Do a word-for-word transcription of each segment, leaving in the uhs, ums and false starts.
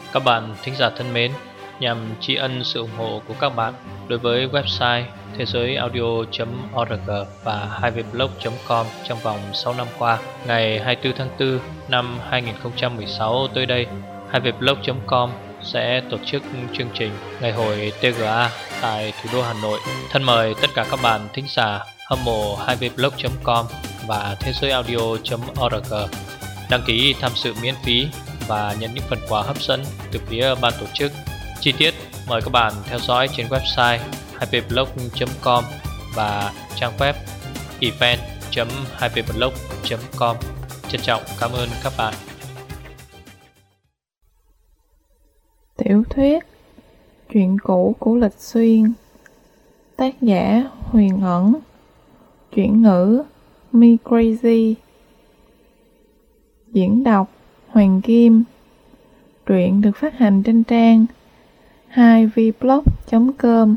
Các bạn thính giả thân mến, nhằm tri ân sự ủng hộ của các bạn đối với website thế giới audio chấm org và hai v blog chấm com trong vòng sáu năm qua, ngày hai mươi tư tháng tư năm hai nghìn không trăm mười sáu tới đây, hai v blog chấm com sẽ tổ chức chương trình Ngày hội tê giê a tại thủ đô Hà Nội. Thân mời tất cả các bạn thính giả hâm mộ hai v blog chấm com và thế giới audio chấm org đăng ký tham dự miễn phí và nhận những phần quà hấp dẫn từ phía ban tổ chức. Chi tiết mời các bạn theo dõi trên website hai v blog chấm com và trang web event chấm hai v blog chấm com. Trân trọng cảm ơn các bạn. Tiểu thuyết Chuyện cũ của Lịch Xuyên. Tác giả Huyền Ẩn. Chuyển ngữ Me Crazy. Diễn đọc Hoàng Kim. Truyện được phát hành trên trang hai v blog chấm com.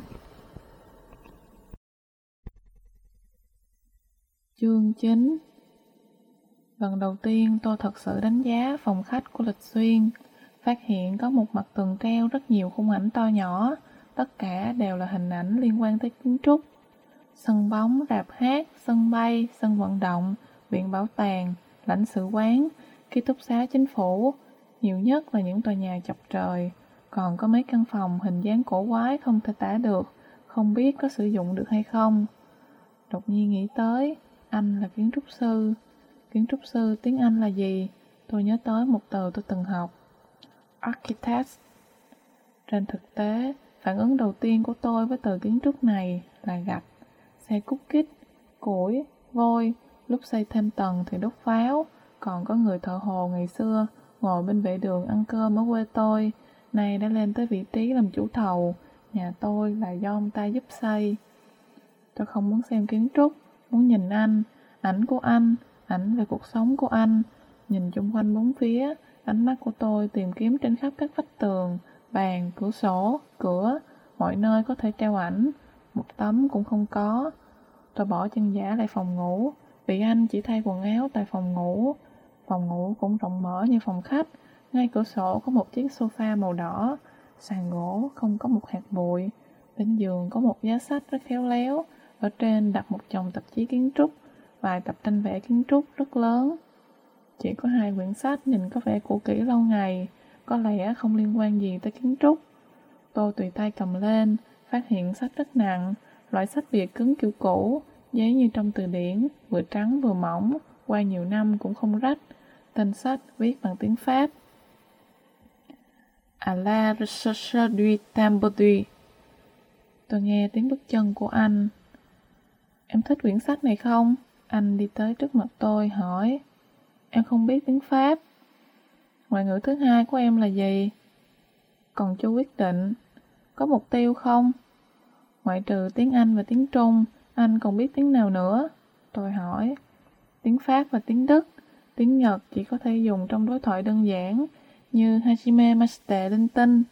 Chương chín. Lần đầu tiên tôi thật sự đánh giá phòng khách của Lịch Xuyên, phát hiện có một mặt tường treo rất nhiều khung ảnh to nhỏ, tất cả đều là hình ảnh liên quan tới kiến trúc. Sân bóng, rạp hát, sân bay, sân vận động, viện bảo tàng, lãnh sự quán, ký túc xá chính phủ, nhiều nhất là những tòa nhà chọc trời, còn có mấy căn phòng hình dáng cổ quái không thể tả được, không biết có sử dụng được hay không. Đột nhiên nghĩ tới, anh là kiến trúc sư. Kiến trúc sư tiếng Anh là gì? Tôi nhớ tới một từ tôi từng học. Architect. Trên thực tế, phản ứng đầu tiên của tôi với từ kiến trúc này là gạch, xe cút kít, củi, vôi, lúc xây thêm tầng thì đốt pháo, còn có người thợ hồ ngày xưa ngồi bên vệ đường ăn cơm ở quê tôi, nay đã lên tới vị trí làm chủ thầu, nhà tôi là do ông ta giúp xây. Tôi không muốn xem kiến trúc, muốn nhìn anh, ảnh của anh, ảnh về cuộc sống của anh. Nhìn chung quanh bốn phía, ánh mắt của tôi tìm kiếm trên khắp các vách tường, bàn, cửa sổ, cửa, mọi nơi có thể treo ảnh, một tấm cũng không có. Tôi bỏ chân giả lại phòng ngủ, vì anh chỉ thay quần áo tại phòng ngủ. Phòng ngủ cũng rộng mở như phòng khách, ngay cửa sổ có một chiếc sofa màu đỏ, sàn gỗ không có một hạt bụi, bên giường có một giá sách rất khéo léo, ở trên đặt một chồng tạp chí kiến trúc, vài tập tranh vẽ kiến trúc rất lớn. Chỉ có hai quyển sách nhìn có vẻ cũ kỹ lâu ngày, có lẽ không liên quan gì tới kiến trúc. Tôi tùy tay cầm lên, phát hiện sách rất nặng, loại sách bìa cứng kiểu cũ, giấy như trong từ điển, vừa trắng vừa mỏng, qua nhiều năm cũng không rách. Tên sách viết bằng tiếng Pháp. À la recherche du temps perdu. Tôi nghe tiếng bước chân của anh. Em thích quyển sách này không? Anh đi tới trước mặt tôi hỏi. Em không biết tiếng Pháp. Ngoại ngữ thứ hai của em là gì? Còn chưa quyết định. Có mục tiêu không? Ngoại trừ tiếng Anh và tiếng Trung, anh còn biết tiếng nào nữa? Tôi hỏi. Tiếng Pháp và tiếng Đức. Tiếng Nhật chỉ có thể dùng trong đối thoại đơn giản, như Hajime Mashite linh tinh.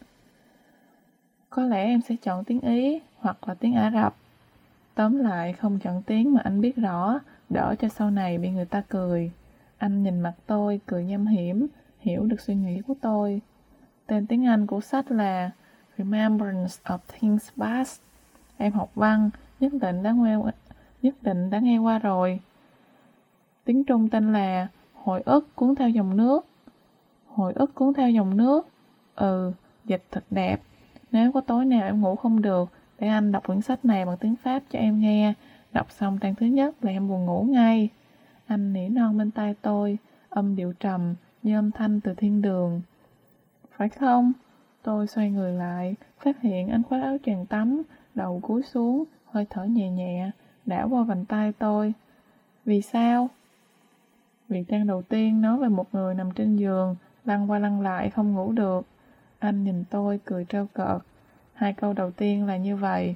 Có lẽ em sẽ chọn tiếng Ý hoặc là tiếng Ả Rập. Tóm lại không chọn tiếng mà anh biết rõ, đỡ cho sau này bị người ta cười. Anh nhìn mặt tôi, cười nham hiểm, hiểu được suy nghĩ của tôi. Tên tiếng Anh của sách là Remembrance of Things Past. Em học văn, nhất định đã nghe, nhất định đã nghe qua rồi. Tiếng Trung tên là Hồi ức cuốn theo dòng nước. Hồi ức cuốn theo dòng nước. Ừ, dịch thật đẹp. Nếu có tối nào em ngủ không được, để anh đọc quyển sách này bằng tiếng Pháp cho em nghe. Đọc xong trang thứ nhất là em buồn ngủ ngay. Anh nỉ non bên tai tôi, âm điệu trầm như âm thanh từ thiên đường. Phải không? Tôi xoay người lại, phát hiện anh khoác áo choàng tắm, đầu cúi xuống, hơi thở nhẹ nhẹ, đảo qua vành tai tôi. Vì sao? Vì trang đầu tiên nói về một người nằm trên giường, lăn qua lăn lại không ngủ được. Anh nhìn tôi cười trêu cợt. Hai câu đầu tiên là như vậy.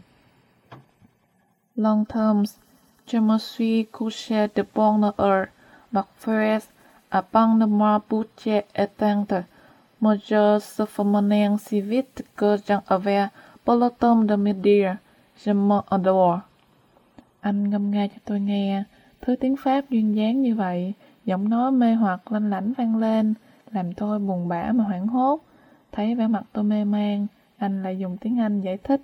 Long terms, je me suis couché de bonne heure, parfois avant de ma bouche éteinte, mais je se promenais si vite que j'en avais pas le temps de me dire, je m'adore. Anh ngâm nga cho tôi nghe, thứ tiếng Pháp duyên dáng như vậy, giọng nói mê hoặc lanh lảnh vang lên, làm tôi buồn bã mà hoảng hốt. Thấy vẻ mặt tôi mê man, anh lại dùng tiếng Anh giải thích.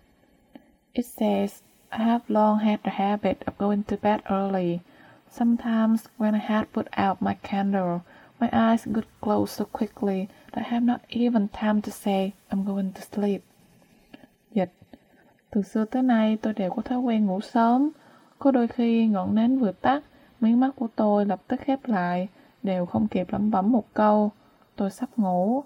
It says, I have long had the habit of going to bed early. Sometimes when I had put out my candle, my eyes would close so quickly that I have not even time to say I'm going to sleep. Dịch. Từ xưa tới nay tôi đều có thói quen ngủ sớm. Có đôi khi ngọn nến vừa tắt, mí mắt của tôi lập tức khép lại, đều không kịp lẩm bẩm một câu. Tôi sắp ngủ.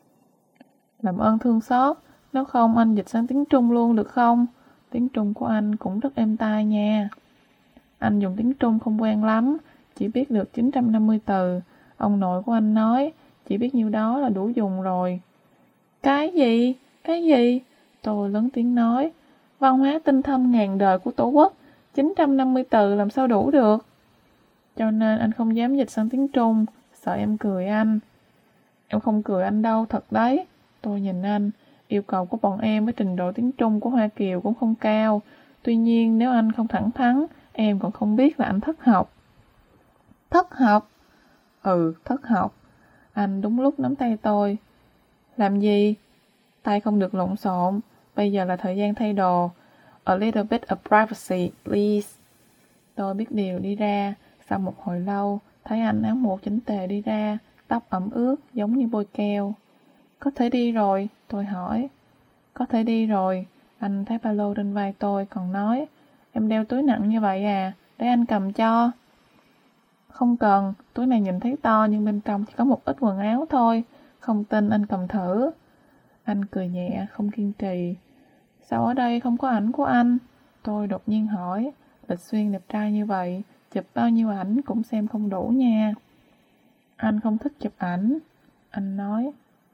Làm ơn thương xót, nếu không anh dịch sang tiếng Trung luôn được không? Tiếng Trung của anh cũng rất êm tai nha. Anh dùng tiếng Trung không quen lắm, chỉ biết được chín trăm năm mươi từ. Ông nội của anh nói, chỉ biết nhiêu đó là đủ dùng rồi. Cái gì? Cái gì? Tôi lớn tiếng nói. Văn hóa tinh thâm ngàn đời của Tổ quốc, chín trăm năm mươi từ làm sao đủ được? Cho nên anh không dám dịch sang tiếng Trung, sợ em cười anh. Em không cười anh đâu, thật đấy. Tôi nhìn anh, yêu cầu của bọn em với trình độ tiếng Trung của Hoa Kiều cũng không cao. Tuy nhiên nếu anh không thẳng thắn, em còn không biết là anh thất học. Thất học? Ừ, thất học. Anh đúng lúc nắm tay tôi. Làm gì? Tay không được lộn xộn, bây giờ là thời gian thay đồ. A little bit of privacy, please. Tôi biết điều đi ra, sau một hồi lâu, thấy anh áo mũ chỉnh tề đi ra, tóc ẩm ướt giống như bôi keo. Có thể đi rồi, tôi hỏi. Có thể đi rồi, anh thấy ba lô trên vai tôi còn nói. Em đeo túi nặng như vậy à, để anh cầm cho. Không cần, túi này nhìn thấy to nhưng bên trong chỉ có một ít quần áo thôi. Không tin anh cầm thử. Anh cười nhẹ, không kiên trì. Sao ở đây không có ảnh của anh? Tôi đột nhiên hỏi. Lịch Xuyên đẹp trai như vậy, chụp bao nhiêu ảnh cũng xem không đủ nha. Anh không thích chụp ảnh, anh nói.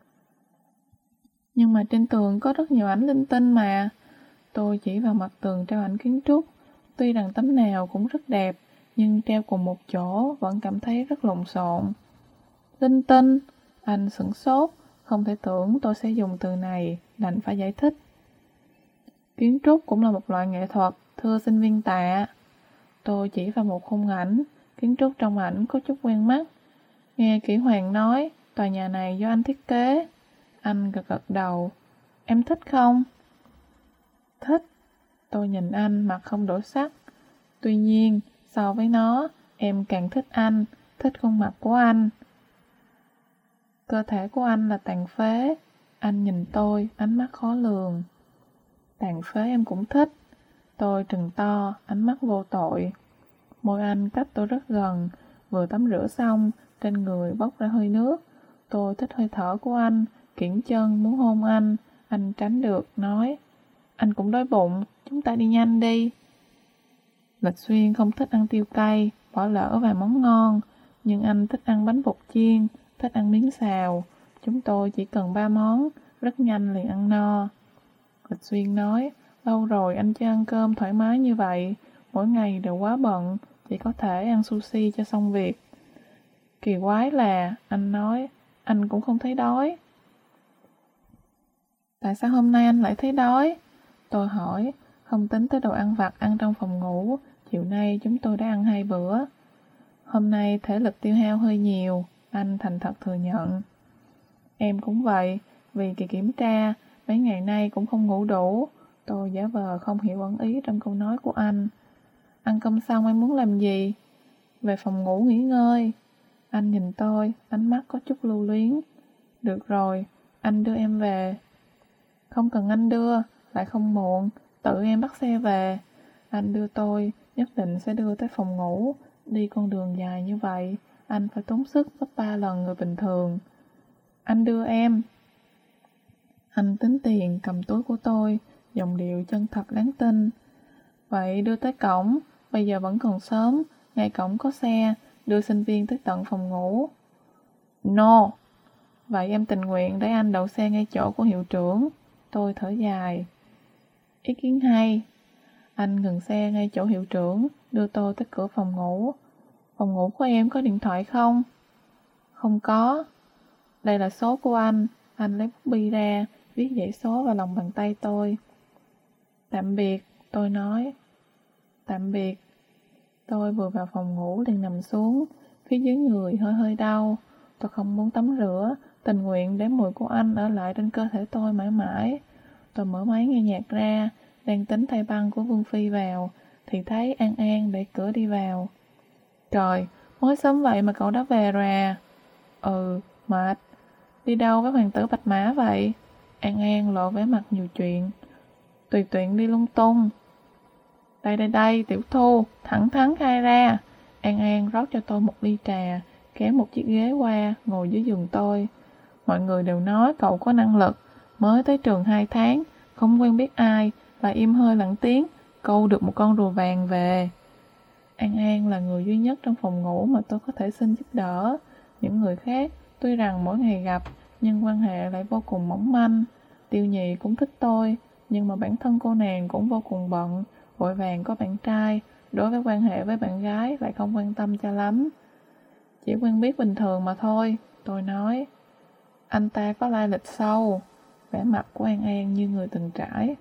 Nhưng mà trên tường có rất nhiều ảnh linh tinh mà. Tôi chỉ vào mặt tường treo ảnh kiến trúc. Tuy rằng tấm nào cũng rất đẹp, nhưng treo cùng một chỗ vẫn cảm thấy rất lộn xộn. Linh tinh? Anh sửng sốt, không thể tưởng tôi sẽ dùng từ này, đành phải giải thích. Kiến trúc cũng là một loại nghệ thuật, thưa sinh viên Tạ. Tôi chỉ vào một khung ảnh, kiến trúc trong ảnh có chút quen mắt. Nghe Kỷ Hoàng nói, tòa nhà này do anh thiết kế. Anh gật gật đầu. Em thích không? Thích. Tôi nhìn anh mặt không đổi sắc. Tuy nhiên, so với nó, em càng thích anh, thích khuôn mặt của anh. Cơ thể của anh là tàn phế. Anh nhìn tôi, ánh mắt khó lường. Tàn phế em cũng thích. Tôi trừng to, ánh mắt vô tội. Môi anh cách tôi rất gần, vừa tắm rửa xong, trên người bốc ra hơi nước. Tôi thích hơi thở của anh, kiễng chân muốn hôn anh. Anh tránh được, nói. Anh cũng đói bụng, chúng ta đi nhanh đi. Lịch Xuyên không thích ăn tiêu cay, bỏ lỡ vài món ngon. Nhưng anh thích ăn bánh bột chiên, thích ăn miếng xào. Chúng tôi chỉ cần ba món, rất nhanh liền ăn no. Lịch Xuyên nói, lâu rồi anh chưa ăn cơm thoải mái như vậy. Mỗi ngày đều quá bận, chỉ có thể ăn sushi cho xong việc. Kỳ quái là, anh nói, anh cũng không thấy đói. Tại sao hôm nay anh lại thấy đói? Tôi hỏi, không tính tới đồ ăn vặt ăn trong phòng ngủ, chiều nay chúng tôi đã ăn hai bữa. Hôm nay thể lực tiêu hao hơi nhiều, anh thành thật thừa nhận. Em cũng vậy, vì kỳ kiểm tra, mấy ngày nay cũng không ngủ đủ. Tôi giả vờ không hiểu ẩn ý trong câu nói của anh. Ăn cơm xong em muốn làm gì? Về phòng ngủ nghỉ ngơi. Anh nhìn tôi, ánh mắt có chút lưu luyến. Được rồi, anh đưa em về. Không cần anh đưa, lại không muộn, tự em bắt xe về. Anh đưa tôi, nhất định sẽ đưa tới phòng ngủ. Đi con đường dài như vậy, anh phải tốn sức gấp ba lần người bình thường. Anh đưa em. Anh tính tiền cầm túi của tôi, giọng điệu chân thật đáng tin. Vậy đưa tới cổng, bây giờ vẫn còn sớm, ngay cổng có xe, đưa sinh viên tới tận phòng ngủ. No. Vậy em tình nguyện để anh đậu xe ngay chỗ của hiệu trưởng. Tôi thở dài. Ý kiến hay. Anh ngừng xe ngay chỗ hiệu trưởng, đưa tôi tới cửa phòng ngủ. Phòng ngủ của em có điện thoại không? Không có. Đây là số của anh. Anh lấy bút bi ra, viết dãy số vào lòng bàn tay tôi. Tạm biệt, tôi nói. Tạm biệt. Tôi vừa vào phòng ngủ liền nằm xuống, phía dưới người hơi hơi đau. Tôi không muốn tắm rửa, tình nguyện để mùi của anh ở lại trên cơ thể tôi mãi mãi. Tôi mở máy nghe nhạc ra, đang tính thay băng của Vương Phi vào, thì thấy An An đẩy cửa đi vào. Trời, mới sớm vậy mà cậu đã về rồi à? Ừ, mệt. Đi đâu với hoàng tử Bạch Mã vậy? An An lộ vẻ mặt nhiều chuyện. Tùy tiện đi lung tung. Đây đây đây, Tiểu Thu, thẳng thắn khai ra. An An rót cho tôi một ly trà, kéo một chiếc ghế qua, ngồi dưới giường tôi. Mọi người đều nói cậu có năng lực, mới tới trường hai tháng, không quen biết ai, lại im hơi lặng tiếng, câu được một con rùa vàng về. An An là người duy nhất trong phòng ngủ mà tôi có thể xin giúp đỡ. Những người khác, tuy rằng mỗi ngày gặp, nhưng quan hệ lại vô cùng mỏng manh. Tiêu Nhị cũng thích tôi, nhưng mà bản thân cô nàng cũng vô cùng bận, vội vàng có bạn trai, đối với quan hệ với bạn gái lại không quan tâm cho lắm. Chỉ quen biết bình thường mà thôi, tôi nói. Anh ta có lai lịch sâu. Vẻ mặt của An An như người từng trải.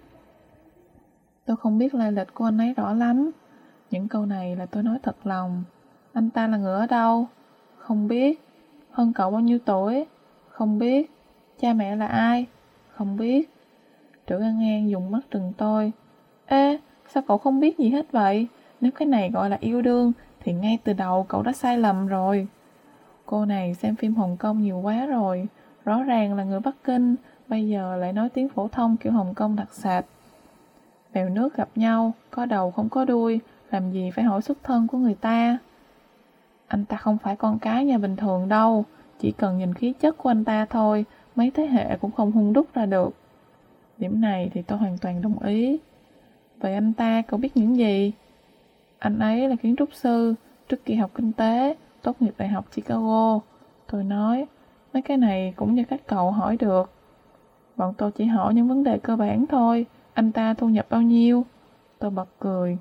Tôi không biết lai lịch của anh ấy rõ lắm. Những câu này là tôi nói thật lòng. Anh ta là người ở đâu? Không biết. Hơn cậu bao nhiêu tuổi? Không biết. Cha mẹ là ai? Không biết. Trưởng An An dùng mắt trừng tôi. Ê, sao cậu không biết gì hết vậy? Nếu cái này gọi là yêu đương thì ngay từ đầu cậu đã sai lầm rồi. Cô này xem phim Hồng Kông nhiều quá rồi. Rõ ràng là người Bắc Kinh, bây giờ lại nói tiếng phổ thông kiểu Hồng Kông đặc sệt. Bèo nước gặp nhau, có đầu không có đuôi, làm gì phải hỏi xuất thân của người ta. Anh ta không phải con cái nhà bình thường đâu, chỉ cần nhìn khí chất của anh ta thôi, mấy thế hệ cũng không hun đúc ra được. Điểm này thì tôi hoàn toàn đồng ý. Vậy anh ta cậu biết những gì? Anh ấy là kiến trúc sư, trước kia học kinh tế, tốt nghiệp đại học Chicago. Tôi nói, mấy cái này cũng như các cậu hỏi được. Bọn tôi chỉ hỏi những vấn đề cơ bản thôi. Anh ta thu nhập bao nhiêu? Tôi bật cười.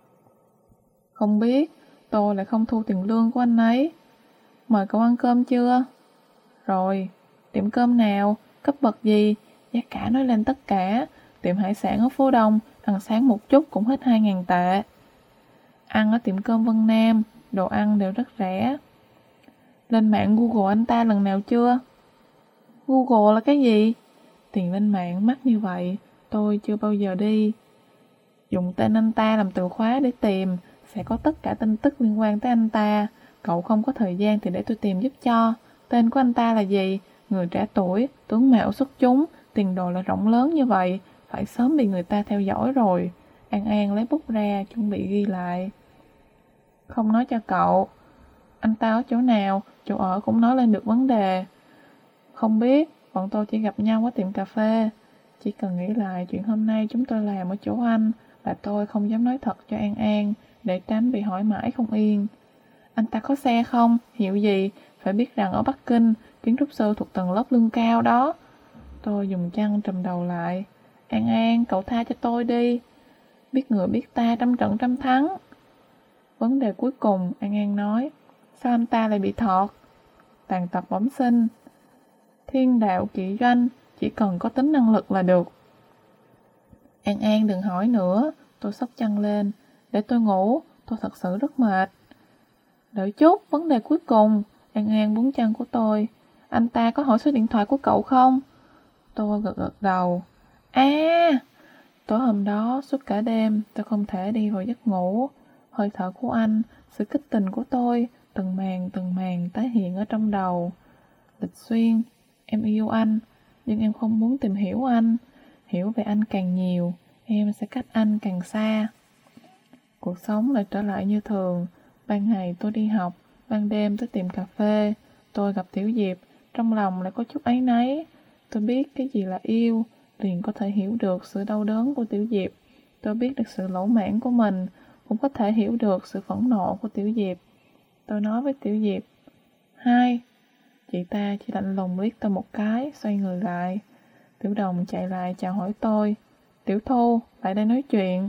Không biết, tôi lại không thu tiền lương của anh ấy. Mời cậu ăn cơm chưa? Rồi, tiệm cơm nào? Cấp bậc gì? Giá cả nói lên tất cả. Tiệm hải sản ở phố Đông, ăn sáng một chút cũng hết hai ngàn tệ. Ăn ở tiệm cơm Vân Nam, đồ ăn đều rất rẻ. Lên mạng Google anh ta lần nào chưa? Google là cái gì? Tiền lên mạng mắc như vậy, tôi chưa bao giờ đi. Dùng tên anh ta làm từ khóa để tìm, sẽ có tất cả tin tức liên quan tới anh ta. Cậu không có thời gian thì để tôi tìm giúp cho. Tên của anh ta là gì? Người trẻ tuổi, tướng mạo xuất chúng, tiền đồ là rộng lớn như vậy, phải sớm bị người ta theo dõi rồi. An An lấy bút ra, chuẩn bị ghi lại. Không nói cho cậu. Anh ta ở chỗ nào, chỗ ở cũng nói lên được vấn đề. Không biết, bọn tôi chỉ gặp nhau ở tiệm cà phê. Chỉ cần nghĩ lại chuyện hôm nay chúng tôi làm ở chỗ anh là tôi không dám nói thật cho An An, để tránh bị hỏi mãi không yên. Anh ta có xe không? Hiệu gì? Phải biết rằng ở Bắc Kinh, kiến trúc sư thuộc tầng lớp lương cao đó. Tôi dùng chăn trùm đầu lại. An An, cậu tha cho tôi đi. Biết người biết ta, trăm trận trăm thắng. Vấn đề cuối cùng, An An nói. Sao anh ta lại bị thọt? Tàn tật bẩm sinh. Thiên đạo kỵ doanh, chỉ cần có tính năng lực là được. An An đừng hỏi nữa. Tôi xốc chăn lên. Để tôi ngủ, tôi thật sự rất mệt. Đợi chút, vấn đề cuối cùng. An An búng chăn của tôi. Anh ta có hỏi số điện thoại của cậu không? Tôi gật gật đầu. À, tối hôm đó, suốt cả đêm, tôi không thể đi vào giấc ngủ. Hơi thở của anh, sự kích tình của tôi, từng màn từng màn tái hiện ở trong đầu. Lịch Xuyên, em yêu anh, nhưng em không muốn tìm hiểu anh. Hiểu về anh càng nhiều, em sẽ cách anh càng xa. Cuộc sống lại trở lại như thường. Ban ngày tôi đi học, ban đêm tôi tìm cà phê. Tôi gặp Tiểu Diệp, trong lòng lại có chút áy náy. Tôi biết cái gì là yêu, liền có thể hiểu được sự đau đớn của Tiểu Diệp. Tôi biết được sự lỗ mãn của mình, cũng có thể hiểu được sự phẫn nộ của Tiểu Diệp. Tôi nói với Tiểu Diệp, hai. Chị ta chỉ lạnh lùng liếc tôi một cái, xoay người lại. Tiểu Đồng chạy lại chào hỏi tôi. Tiểu Thu, lại đây nói chuyện.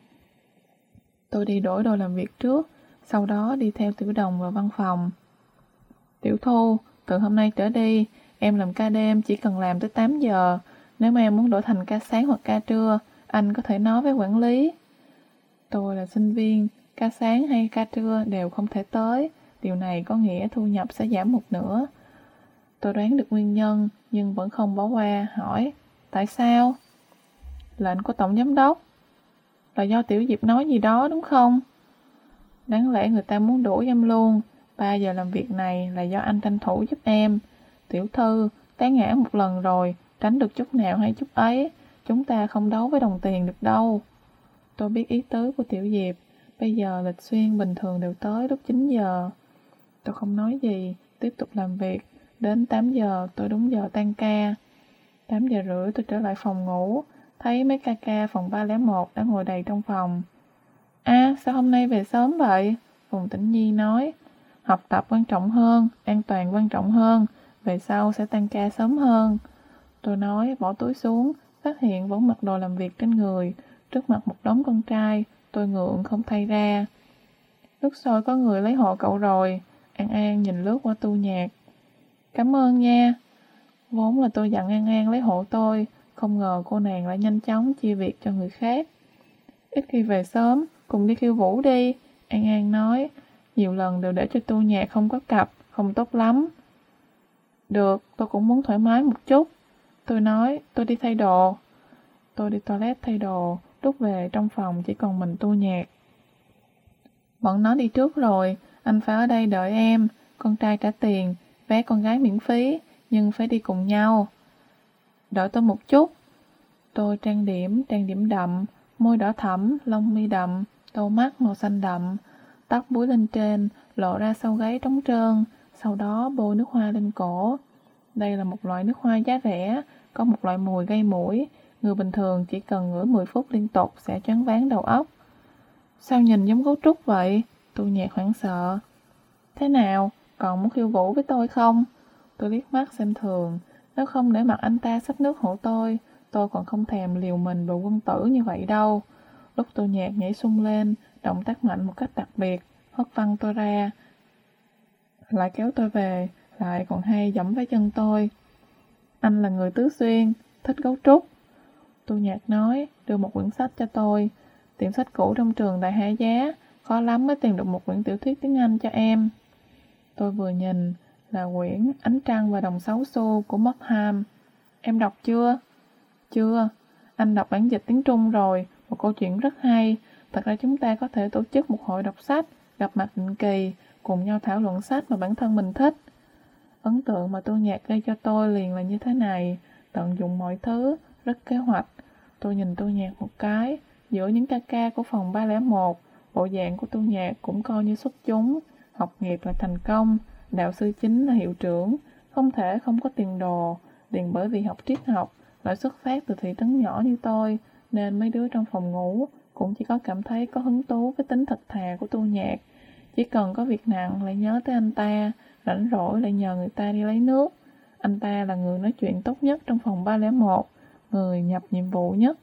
Tôi đi đổi đồ làm việc trước, sau đó đi theo Tiểu Đồng vào văn phòng. Tiểu Thu, từ hôm nay trở đi, em làm ca đêm chỉ cần làm tới tám giờ. Nếu mà em muốn đổi thành ca sáng hoặc ca trưa, anh có thể nói với quản lý. Tôi là sinh viên, ca sáng hay ca trưa đều không thể tới. Điều này có nghĩa thu nhập sẽ giảm một nửa. Tôi đoán được nguyên nhân nhưng vẫn không bỏ qua, hỏi: Tại sao? Lệnh của tổng giám đốc. Là do Tiểu Diệp nói gì đó đúng không? Đáng lẽ người ta muốn đuổi em luôn. Ba giờ làm việc này là do anh tranh thủ giúp em. Tiểu thư, té ngã một lần rồi, tránh được chút nào hay chút ấy. Chúng ta không đấu với đồng tiền được đâu. Tôi biết ý tứ của Tiểu Diệp. Bây giờ lịch xuyên bình thường đều tới lúc chín giờ. Tôi không nói gì, tiếp tục làm việc. Đến tám giờ tôi đúng giờ tan ca. tám giờ rưỡi tôi trở lại phòng ngủ. Thấy mấy ca ca phòng ba không một đã ngồi đầy trong phòng. À, sao hôm nay về sớm vậy? Phùng Tĩnh Nhi nói. Học tập quan trọng hơn, an toàn quan trọng hơn. Về sau sẽ tan ca sớm hơn. Tôi nói, bỏ túi xuống, phát hiện vẫn mặc đồ làm việc trên người. Trước mặt một đống con trai, tôi ngượng không thay ra. Nước sôi có người lấy hộ cậu rồi. An An nhìn lướt qua tu nhạc. Cảm ơn nha. Vốn là tôi dặn An An lấy hộ tôi, không ngờ cô nàng lại nhanh chóng chia việc cho người khác. Ít khi về sớm, cùng đi khiêu vũ đi. An An nói, nhiều lần đều để cho tu nhạc không có cặp, không tốt lắm. Được, tôi cũng muốn thoải mái một chút. Tôi nói, tôi đi thay đồ. Tôi đi toilet thay đồ, lúc về trong phòng chỉ còn mình tu nhạc. Bọn nó đi trước rồi, anh phải ở đây đợi em. Con trai trả tiền, vé con gái miễn phí, nhưng phải đi cùng nhau. Đợi tôi một chút. Tôi trang điểm, trang điểm đậm, môi đỏ thẫm, lông mi đậm, tô mắt màu xanh đậm, tóc búi lên trên, lộ ra sau gáy trống trơn, sau đó bôi nước hoa lên cổ. Đây là một loại nước hoa giá rẻ, có một loại mùi gây mũi, người bình thường chỉ cần ngửi mười phút liên tục sẽ choáng váng đầu óc. Sao nhìn giống gấu trúc vậy? Tu nhạc hoảng sợ. Thế nào, còn muốn khiêu vũ với tôi không? Tôi liếc mắt xem thường, nếu không để mặc anh ta xách nước hộ tôi, tôi còn không thèm liều mình vào quân tử như vậy đâu. Lúc tôi nhạc nhảy sung lên, động tác mạnh một cách đặc biệt, hất văng tôi ra. Lại kéo tôi về, lại còn hay giẫm với chân tôi. Anh là người tứ xuyên, thích gấu trúc. Tu nhạc nói, đưa một quyển sách cho tôi. Tiệm sách cũ trong trường đại hạ giá, khó lắm mới tìm được một quyển tiểu thuyết tiếng Anh cho em. Tôi vừa nhìn, là quyển Ánh Trăng và Đồng Sáu Xu của Mobham. Em đọc chưa? Chưa, anh đọc bản dịch tiếng Trung rồi, một câu chuyện rất hay. Thật ra chúng ta có thể tổ chức một hội đọc sách, gặp mặt định kỳ, cùng nhau thảo luận sách mà bản thân mình thích. Ấn tượng mà tu nhạc gây cho tôi liền là như thế này, tận dụng mọi thứ, rất kế hoạch. Tôi nhìn tu nhạc một cái, giữa những ca ca của phòng ba không một, bộ dạng của tu nhạc cũng coi như xuất chúng, học nghiệp là thành công, đạo sư chính là hiệu trưởng, không thể không có tiền đồ, liền bởi vì học triết học, lại xuất phát từ thị trấn nhỏ như tôi, nên mấy đứa trong phòng ngủ cũng chỉ có cảm thấy có hứng thú với tính thật thà của tu nhạc. Chỉ cần có việc nặng lại nhớ tới anh ta, rảnh rỗi lại nhờ người ta đi lấy nước. Anh ta là người nói chuyện tốt nhất trong phòng ba không một, người nhập nhiệm vụ nhất.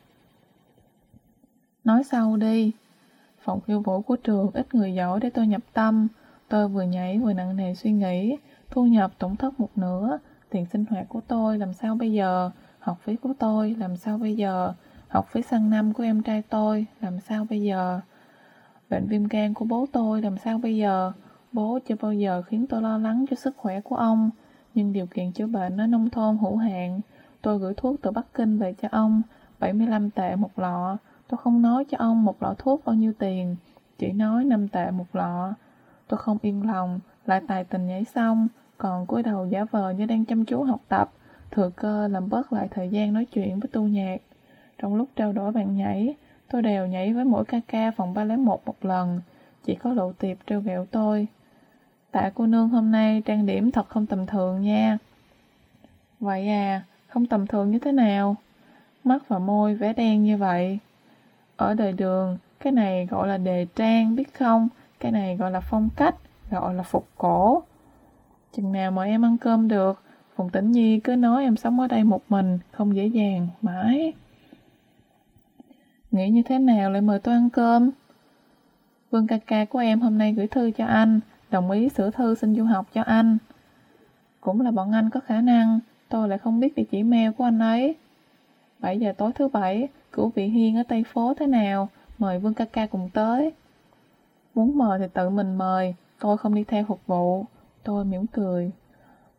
Nói sau đi. Phòng khiêu vũ của trường ít người giỏi để tôi nhập tâm. Tôi vừa nhảy vừa nặng nề suy nghĩ, thu nhập tổn thất một nửa, tiền sinh hoạt của tôi làm sao bây giờ, học phí của tôi làm sao bây giờ, học phí sang năm của em trai tôi làm sao bây giờ, bệnh viêm gan của bố tôi làm sao bây giờ. Bố chưa bao giờ khiến tôi lo lắng cho sức khỏe của ông, nhưng điều kiện chữa bệnh ở nông thôn hữu hạn. Tôi gửi thuốc từ Bắc Kinh về cho ông, bảy mươi lăm tệ một lọ. Tôi không nói cho ông một lọ thuốc bao nhiêu tiền, chỉ nói năm tệ một lọ. Tôi không yên lòng, lại tài tình nhảy xong, còn cúi đầu giả vờ như đang chăm chú học tập, thừa cơ làm bớt lại thời gian nói chuyện với tu nhạc. Trong lúc trao đổi bạn nhảy, tôi đều nhảy với mỗi ca ca phòng ba không một một lần, chỉ có Lộ Tiệp trêu ghẹo tôi. Tạ cô nương hôm nay trang điểm thật không tầm thường nha. Vậy à, không tầm thường như thế nào? Mắt và môi vẽ đen như vậy. Ở đời đường, cái này gọi là đề trang biết không? Cái này gọi là phong cách, gọi là phục cổ. Chừng nào mà em ăn cơm được, Phùng Tĩnh Nhi cứ nói em sống ở đây một mình, không dễ dàng, mãi. Nghĩ như thế nào lại mời tôi ăn cơm? Vương ca ca của em hôm nay gửi thư cho anh, đồng ý sửa thư xin du học cho anh. Cũng là bọn anh có khả năng, tôi lại không biết địa chỉ mail của anh ấy. bảy giờ tối thứ bảy, Cửu Vị Hiên ở Tây Phố thế nào, mời Vương ca ca cùng tới. Muốn mời thì tự mình mời, tôi không đi theo phục vụ. Tôi mỉm cười.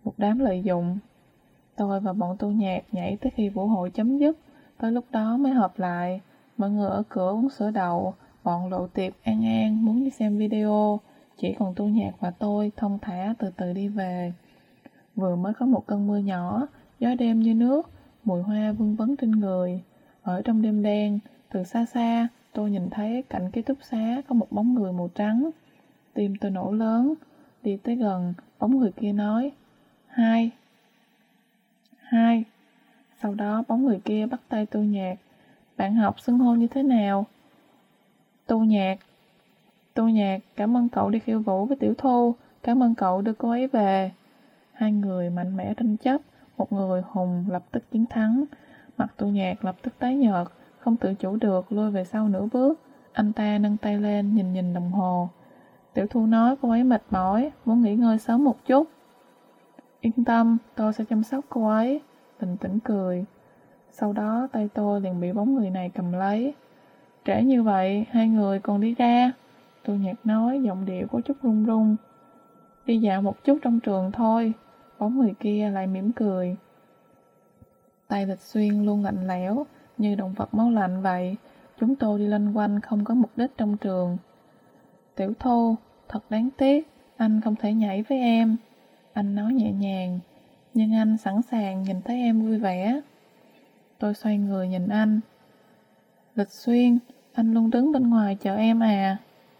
một đám lợi dụng. Tôi và bọn tu nhạc nhảy tới khi vũ hội chấm dứt, tới lúc đó mới họp lại. Mọi người ở cửa uống sữa đậu, bọn lộ tiệp an an muốn đi xem video, chỉ còn tu nhạc và tôi thong thả từ từ đi về. Vừa mới có một cơn mưa nhỏ, gió đêm như nước, mùi hoa vương vấn trên người. Ở trong đêm đen, từ xa xa, tôi nhìn thấy cạnh ký túc xá có một bóng người màu trắng. Tim tôi nổ lớn, đi tới gần, bóng người kia nói, hai, hai. Sau đó bóng người kia bắt tay tu nhạc, bạn học xưng hô như thế nào? Tu nhạc. Tu nhạc, cảm ơn cậu đi khiêu vũ với Tiểu Thu, cảm ơn cậu đưa cô ấy về. Hai người mạnh mẽ tranh chấp, một người hùng lập tức chiến thắng. Mặt tu nhạc lập tức tái nhợt, không tự chủ được lùi về sau nửa bước. Anh ta nâng tay lên nhìn nhìn đồng hồ. Tiểu Thu nói cô ấy mệt mỏi, muốn nghỉ ngơi sớm một chút. Yên tâm, tôi sẽ chăm sóc cô ấy. Bình tĩnh cười. Sau đó tay tôi liền bị bóng người này cầm lấy. Trễ như vậy, hai người còn đi ra. Tu nhạc nói, giọng điệu có chút run run. Đi dạo một chút trong trường thôi. Bóng người kia lại mỉm cười. Tay Lịch Xuyên luôn lạnh lẽo, như động vật máu lạnh vậy. Chúng tôi đi loanh quanh không có mục đích trong trường. Tiểu Thu, thật đáng tiếc, anh không thể nhảy với em. Anh nói nhẹ nhàng, nhưng anh sẵn sàng nhìn thấy em vui vẻ. Tôi xoay người nhìn anh. Lịch Xuyên, anh luôn đứng bên ngoài chờ em à?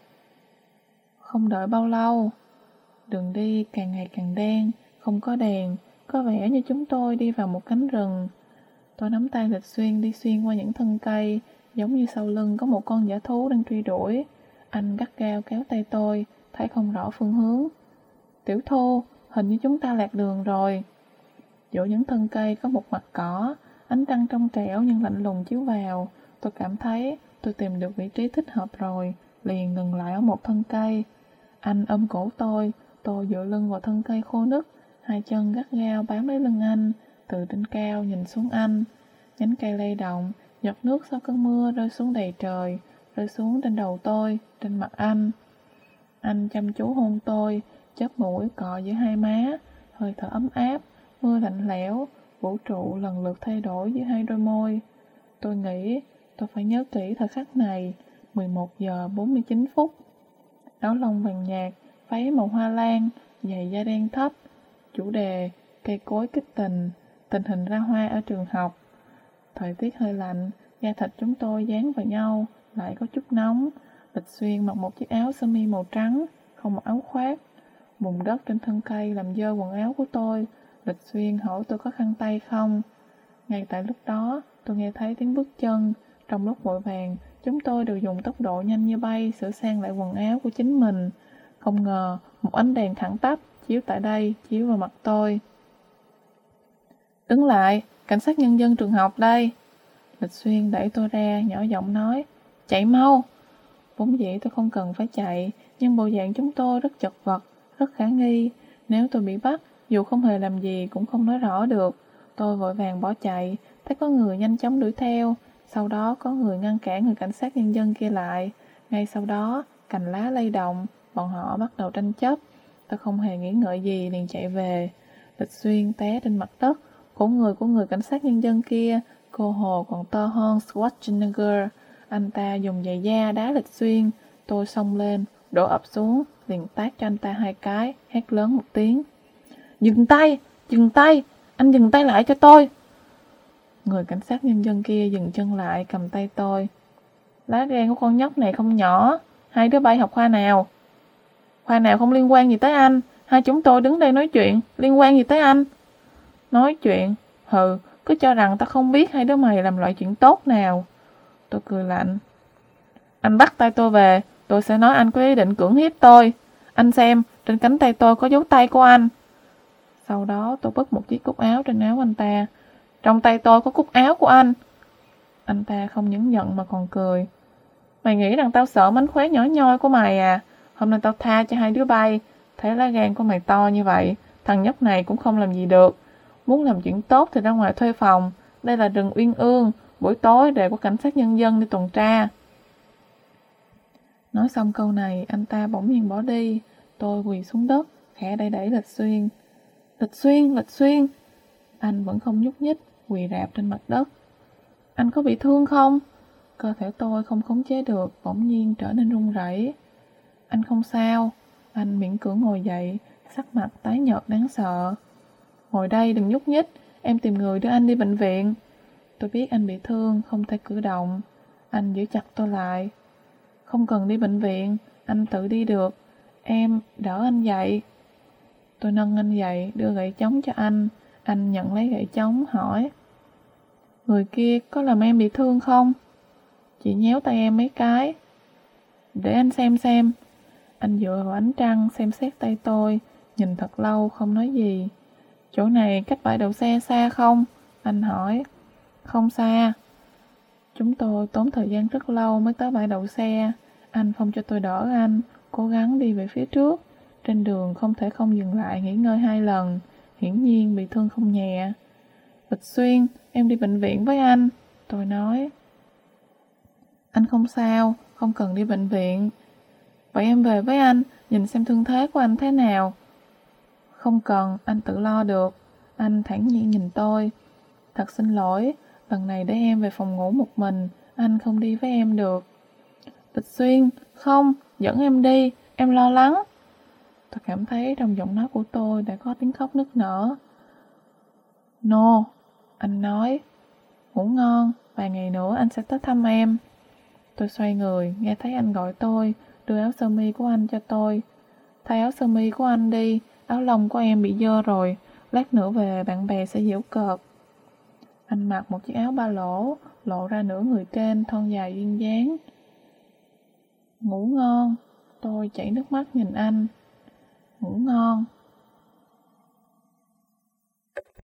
Không đợi bao lâu. Đường đi càng ngày càng đen, không có đèn, có vẻ như chúng tôi đi vào một cánh rừng. Tôi nắm tay Lịch Xuyên đi xuyên qua những thân cây, giống như sau lưng có một con dã thú đang truy đuổi. Anh gắt gao kéo tay tôi, thấy không rõ phương hướng. Tiểu Thu, hình như chúng ta lạc đường rồi. Giữa những thân cây có một mặt cỏ, ánh trăng trong trẻo nhưng lạnh lùng chiếu vào. Tôi cảm thấy tôi tìm được vị trí thích hợp rồi, liền ngừng lại ở một thân cây. Anh ôm cổ tôi, tôi dựa lưng vào thân cây khô nứt, hai chân gắt gao bám lấy lưng anh, từ trên cao nhìn xuống anh. Nhánh cây lay động, giọt nước sau cơn mưa rơi xuống đầy trời, rơi xuống trên đầu tôi, trên mặt anh. Anh chăm chú hôn tôi, chớp mũi cọ giữa hai má, hơi thở ấm áp, mưa lạnh lẽo, vũ trụ lần lượt thay đổi giữa hai đôi môi. Tôi nghĩ tôi phải nhớ kỹ thời khắc này. Mười một giờ bốn mươi chín phút. Áo lông vàng nhạt, váy màu hoa lan, giày da đen thấp. Chủ đề, cây cối kích tình, tình hình ra hoa ở trường học. Thời tiết hơi lạnh, da thịt chúng tôi dán vào nhau, lại có chút nóng. Lịch Xuyên mặc một chiếc áo sơ mi màu trắng, không mặc áo khoác. Bùn đất trên thân cây làm dơ quần áo của tôi. Lịch Xuyên hỏi tôi có khăn tay không. Ngay tại lúc đó, tôi nghe thấy tiếng bước chân. Trong lúc vội vàng, chúng tôi đều dùng tốc độ nhanh như bay sửa sang lại quần áo của chính mình. Không ngờ, một ánh đèn thẳng tắp chiếu tại đây, chiếu vào mặt tôi. Đứng lại, cảnh sát nhân dân trường học đây. Lịch Xuyên đẩy tôi ra, nhỏ giọng nói, chạy mau. Vốn dĩ tôi không cần phải chạy, nhưng bộ dạng chúng tôi rất chật vật, rất khả nghi. Nếu tôi bị bắt, dù không hề làm gì cũng không nói rõ được. Tôi vội vàng bỏ chạy, thấy có người nhanh chóng đuổi theo. Sau đó có người ngăn cản người cảnh sát nhân dân kia lại. Ngay sau đó, cành lá lay động, bọn họ bắt đầu tranh chấp. Tôi không hề nghĩ ngợi gì liền chạy về. Lịch Xuyên té trên mặt đất. Cổ người của người cảnh sát nhân dân kia, cô hồ còn to hơn Schwarzenegger. Anh ta dùng giày da đá Lịch Xuyên. Tôi xông lên, đổ ập xuống, liền tát cho anh ta hai cái, hét lớn một tiếng. Dừng tay! Dừng tay! Anh dừng tay lại cho tôi! Người cảnh sát nhân dân kia dừng chân lại, cầm tay tôi. Lá gan của con nhóc này không nhỏ. Hai đứa bay học khoa nào? Khoa nào không liên quan gì tới anh. Hai chúng tôi đứng đây nói chuyện, liên quan gì tới anh? Nói chuyện? Hừ, cứ cho rằng ta không biết hai đứa mày làm loại chuyện tốt nào. Tôi cười lạnh. Anh bắt tay tôi về, tôi sẽ nói anh có ý định cưỡng hiếp tôi. Anh xem, trên cánh tay tôi có dấu tay của anh. Sau đó tôi bứt một chiếc cúc áo trên áo anh ta. Trong tay tôi có cúc áo của anh. Anh ta không những giận mà còn cười. Mày nghĩ rằng tao sợ mánh khóe nhỏ nhoi của mày à? Hôm nay tao tha cho hai đứa bay. Thấy lá gan của mày to như vậy, thằng nhóc này cũng không làm gì được. Muốn làm chuyện tốt thì ra ngoài thuê phòng. Đây là rừng uyên ương, buổi tối để có cảnh sát nhân dân đi tuần tra. Nói xong câu này, anh ta bỗng nhiên bỏ đi. Tôi quỳ xuống đất, khẽ đẩy đẩy Lịch Xuyên. Lịch Xuyên, Lịch Xuyên. Anh vẫn không nhúc nhích, quỳ rạp trên mặt đất. Anh có bị thương không? Cơ thể tôi không khống chế được, bỗng nhiên trở nên run rẩy. Anh không sao. Anh miễn cưỡng ngồi dậy, sắc mặt tái nhợt đáng sợ. Ngồi đây đừng nhúc nhích, em tìm người đưa anh đi bệnh viện. Tôi biết anh bị thương, không thể cử động. Anh giữ chặt tôi lại. Không cần đi bệnh viện, anh tự đi được. Em đỡ anh dậy. Tôi nâng anh dậy, đưa gậy chống cho anh. Anh nhận lấy gậy chống, hỏi. Người kia có làm em bị thương không? Chị nhéo tay em mấy cái. Để anh xem xem. Anh dựa vào ánh trăng xem xét tay tôi, nhìn thật lâu không nói gì. Chỗ này cách bãi đậu xe xa không? Anh hỏi. Không xa. Chúng tôi tốn thời gian rất lâu mới tới bãi đậu xe. Anh không cho tôi đỡ anh, cố gắng đi về phía trước. Trên đường không thể không dừng lại nghỉ ngơi hai lần, hiển nhiên bị thương không nhẹ. Lịch Xuyên, em đi bệnh viện với anh. Tôi nói. Anh không sao, không cần đi bệnh viện. Vậy em về với anh, nhìn xem thương thế của anh thế nào. Không cần, anh tự lo được. Anh thản nhiên nhìn tôi. Thật xin lỗi, lần này để em về phòng ngủ một mình, anh không đi với em được. Lịch Xuyên, không, dẫn em đi, em lo lắng. Tôi cảm thấy trong giọng nói của tôi đã có tiếng khóc nức nở. No, anh nói. Ngủ ngon, vài ngày nữa anh sẽ tới thăm em. Tôi xoay người, nghe thấy anh gọi tôi, đưa áo sơ mi của anh cho tôi. Thay áo sơ mi của anh đi, áo lông của em bị dơ rồi, lát nữa về bạn bè sẽ giễu cợt. Anh mặc một chiếc áo ba lỗ, lộ ra nửa người trên, thon dài duyên dáng. Ngủ ngon, tôi chảy nước mắt nhìn anh. Ngủ ngon.